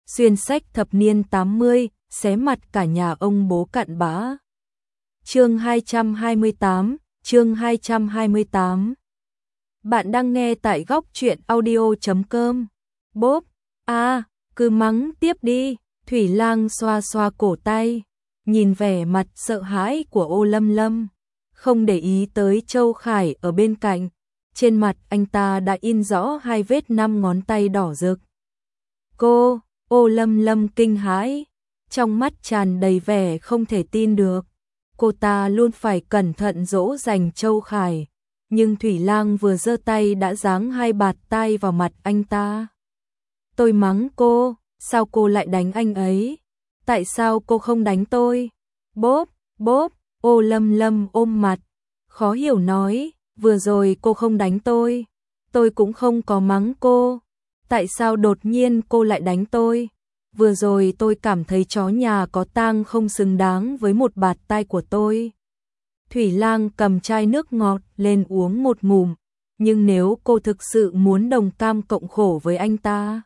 xuyên sách thập niên 80, xé mặt cả nhà ông bố cặn bã. Chương 228, chương 228. Bạn đang nghe tại góc truyện audio.com. Bốp, cứ mắng tiếp đi. Thủy Lang xoa xoa cổ tay, nhìn vẻ mặt sợ hãi của Ô Lâm Lâm, không để ý tới Châu Khải ở bên cạnh. Trên mặt anh ta đã in rõ 2 vết 5 ngón tay đỏ rực. Ô Lâm Lâm kinh hãi, trong mắt tràn đầy vẻ không thể tin được. Cô ta luôn phải cẩn thận dỗ dành Châu Khải, nhưng Thủy Lang vừa giơ tay đã giáng 2 bạt tai vào mặt anh ta. Tôi mắng cô, sao cô lại đánh anh ấy? Tại sao cô không đánh tôi? Bốp, bốp, Ô Lâm Lâm ôm mặt, khó hiểu nói, vừa rồi cô không đánh tôi cũng không có mắng cô. Tại sao đột nhiên cô lại đánh tôi? Vừa rồi tôi cảm thấy chó nhà có tang không xứng đáng với một bạt tai của tôi. Thủy Lang cầm chai nước ngọt lên uống một ngụm, nhưng nếu cô thực sự muốn đồng cam cộng khổ với anh ta,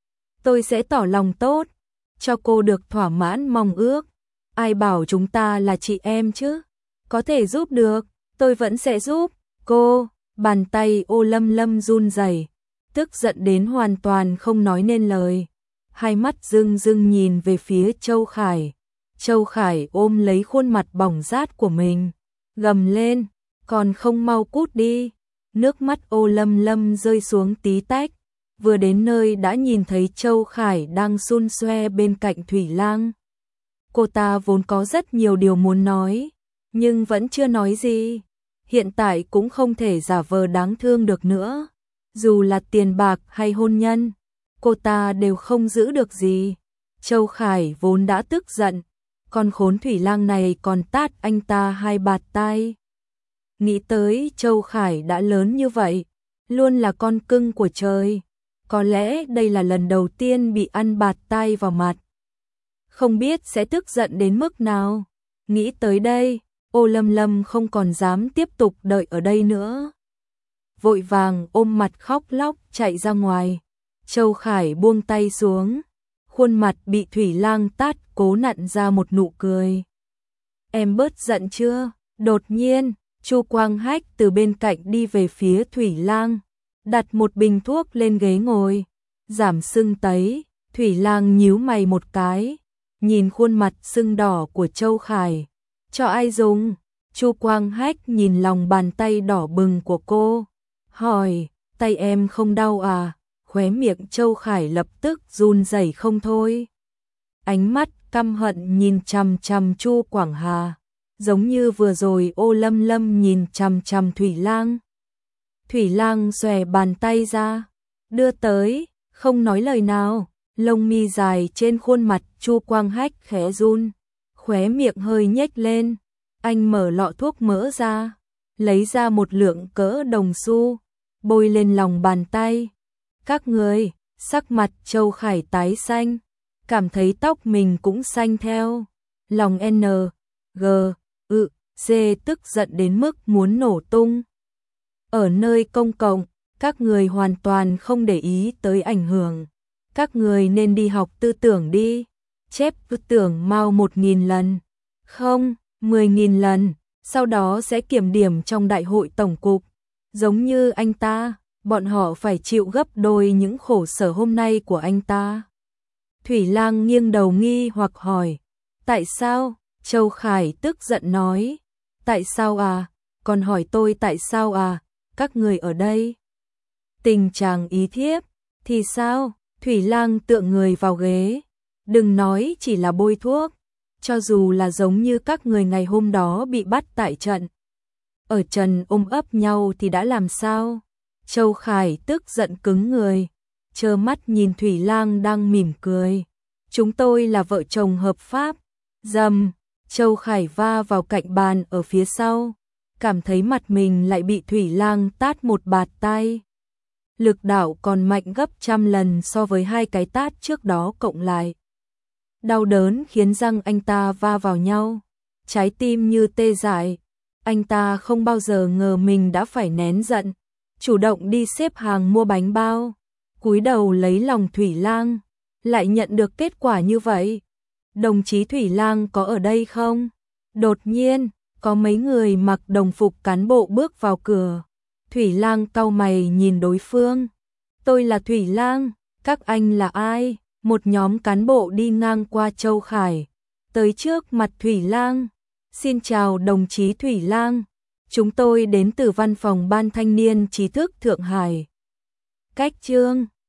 tôi sẽ tỏ lòng tốt, cho cô được thỏa mãn mong ước. Ai bảo chúng ta là chị em chứ? Có thể giúp được, tôi vẫn sẽ giúp. Cô, bàn tay Ô Lâm Lâm run rẩy, tức giận đến hoàn toàn không nói nên lời. Hai mắt rưng rưng nhìn về phía Châu Khải. Châu Khải ôm lấy khuôn mặt bỏng rát của mình, gầm lên, còn không mau cút đi. Nước mắt Ô Lâm Lâm rơi xuống tí tách, vừa đến nơi đã nhìn thấy Châu Khải đang xun xoe bên cạnh Thủy Lang. Cô ta vốn có rất nhiều điều muốn nói, nhưng vẫn chưa nói gì. Hiện tại cũng không thể giả vờ đáng thương được nữa. Dù là tiền bạc hay hôn nhân, cô ta đều không giữ được gì. Châu Khải vốn đã tức giận, con khốn Thủy Lang này còn tát anh ta 2 bạt tai. Nghĩ tới Châu Khải đã lớn như vậy, luôn là con cưng của trời. Có lẽ đây là lần đầu tiên bị ăn bạt tai vào mặt. Không biết sẽ tức giận đến mức nào. Nghĩ tới đây, Ô Lâm Lâm không còn dám tiếp tục đợi ở đây nữa. Vội vàng ôm mặt khóc lóc chạy ra ngoài. Châu Khải buông tay xuống, khuôn mặt bị Thủy Lang tát cố nặn ra một nụ cười. Em bớt giận chưa? Đột nhiên, Chu Quang Hách từ bên cạnh đi về phía Thủy Lang, đặt một bình thuốc lên ghế ngồi. Giảm sưng tấy. Thủy Lang nhíu mày một cái, nhìn khuôn mặt sưng đỏ của Châu Khải. Cho ai dùng? Chu Quang Hách nhìn lòng bàn tay đỏ bừng của cô, hỏi, tay em không đau à? Khóe miệng Châu Khải lập tức run rẩy không thôi. Ánh mắt căm hận nhìn chằm chằm Chu Quảng Hà, giống như vừa rồi Ô Lâm Lâm nhìn chằm chằm Thủy Lang. Thủy Lang xòe bàn tay ra, đưa tới, không nói lời nào. Lông mi dài trên khuôn mặt Chu Quang Hách khẽ run, khóe miệng hơi nhếch lên. Anh mở lọ thuốc mỡ ra, lấy ra một lượng cỡ đồng xu, bôi lên lòng bàn tay. Các người, sắc mặt Châu Khải tái xanh, cảm thấy tóc mình cũng xanh theo. Lòng C tức giận đến mức muốn nổ tung. Ở nơi công cộng, các người hoàn toàn không để ý tới ảnh hưởng. Các người nên đi học tư tưởng đi. Chép tư tưởng mau 1.000 lần. Không, 10.000 lần. Sau đó sẽ kiểm điểm trong đại hội tổng cục. Giống như anh ta, bọn họ phải chịu gấp đôi những khổ sở hôm nay của anh ta. Thủy Lang nghiêng đầu nghi hoặc hỏi. Tại sao? Châu Khải tức giận nói. Tại sao à? Còn hỏi tôi tại sao à? Các người ở đây. Tình trạng ý thiếp. Thì sao? Thủy Lang tựa người vào ghế. Đừng nói chỉ là bôi thuốc. Cho dù là giống như các người ngày hôm đó bị bắt tại trận, ở trần ôm ấp nhau thì đã làm sao? Châu Khải tức giận cứng người, trơ mắt nhìn Thủy Lang đang mỉm cười. Chúng tôi là vợ chồng hợp pháp. Dầm, Châu Khải va vào cạnh bàn ở phía sau, cảm thấy mặt mình lại bị Thủy Lang tát một bạt tai. Lực đạo còn mạnh gấp 100 lần so với 2 cái tát trước đó cộng lại. Đau đớn khiến răng anh ta va vào nhau, trái tim như tê dại. Anh ta không bao giờ ngờ mình đã phải nén giận, chủ động đi xếp hàng mua bánh bao, cúi đầu lấy lòng Thủy Lang. lại nhận được kết quả như vậy. Đồng chí Thủy Lang có ở đây không? Đột nhiên, có mấy người mặc đồng phục cán bộ bước vào cửa. Thủy Lang cau mày nhìn đối phương. Tôi là Thủy Lang, các anh là ai? Một nhóm cán bộ đi ngang qua Châu Khải. Tới trước mặt Thủy Lang. Xin chào đồng chí Thủy Lang. Chúng tôi đến từ văn phòng Ban Thanh niên trí thức Thượng Hải. Cách Chương